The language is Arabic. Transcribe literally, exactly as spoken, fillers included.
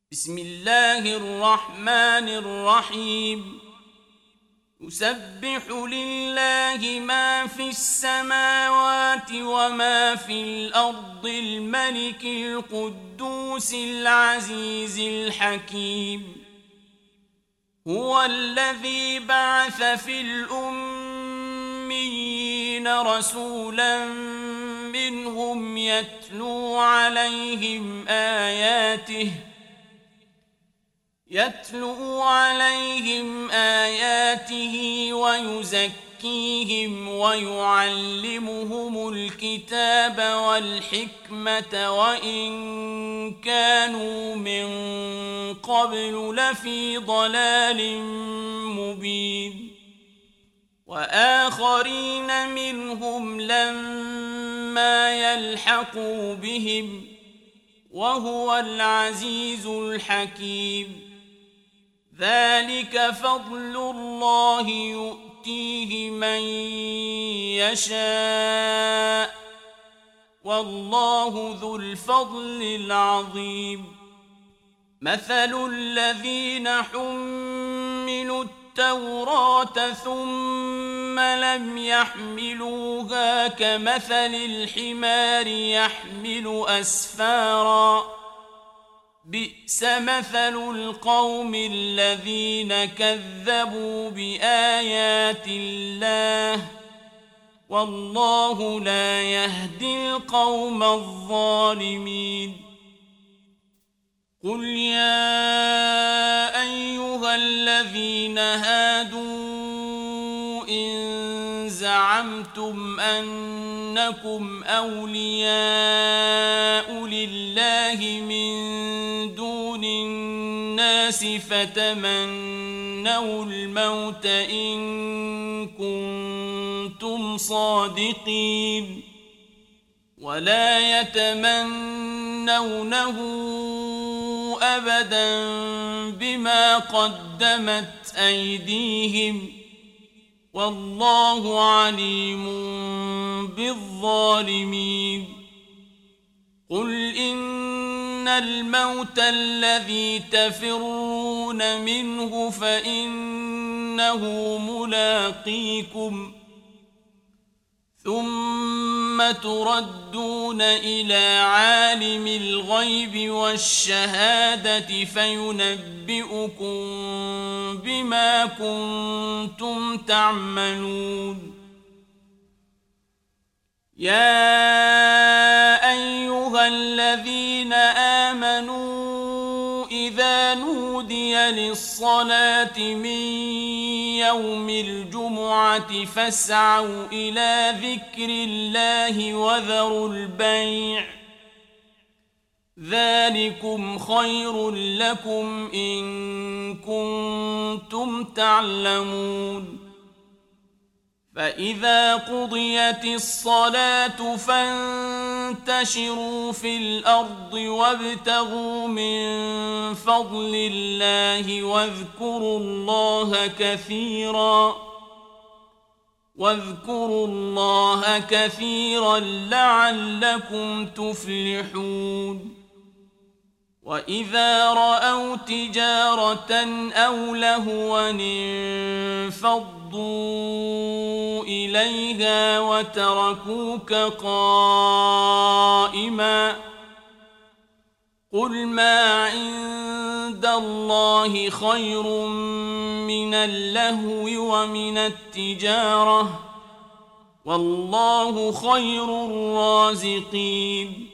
بسم الله الرحمن الرحيم يسبح لله ما في السماوات وما في الأرض الملك القدوس العزيز الحكيم هو الذي بعث في الأميين رسولا منهم يتلو عليهم آياته يتلو عليهم آياته ويزكيهم ويعلمهم الكتاب والحكمة وإن كانوا من قبل لفي ضلال مبين وآخرين منهم لما يلحقوا بهم وهو العزيز الحكيم ذلك فضل الله يؤتيه من يشاء والله ذو الفضل العظيم مثل الذين حملوا التوراة ثم لم يحملوها كمثل الحمار يحمل أسفارا بئس مثل القوم الذين كذبوا بآيات الله والله لا يهدي القوم الظالمين قل يا أيها الذين هادوا إن زعمتم أنكم أولياء لله من دون الناس فتمنوا الموت إن كنتم صادقين ولا يتمنونه أبدا بما قدمت أيديهم والله عليم بالظالمين قل إن الموت الذي تفرون منه فإنه ملاقيكم ثم تردون إلى عالم الغيب والشهادة فينبئكم بما كنتم تعملون يا أيها الذين آمنوا إذا نودي للصلاة من يوم الجمعة فاسعوا إلى ذكر الله وذروا البيع ذلكم خير لكم إن كنتم تعلمون فإذا قضيت الصلاة فانتشروا في الأرض وابتغوا من فضل الله واذكروا الله كثيرا واذكروا الله كثيرا لعلكم تفلحون وإذا رأوا تجارة أو لهوا انفضوا إليها وتركوك قائما قل ما عند الله خير من اللهو ومن التجارة والله خير الرازقين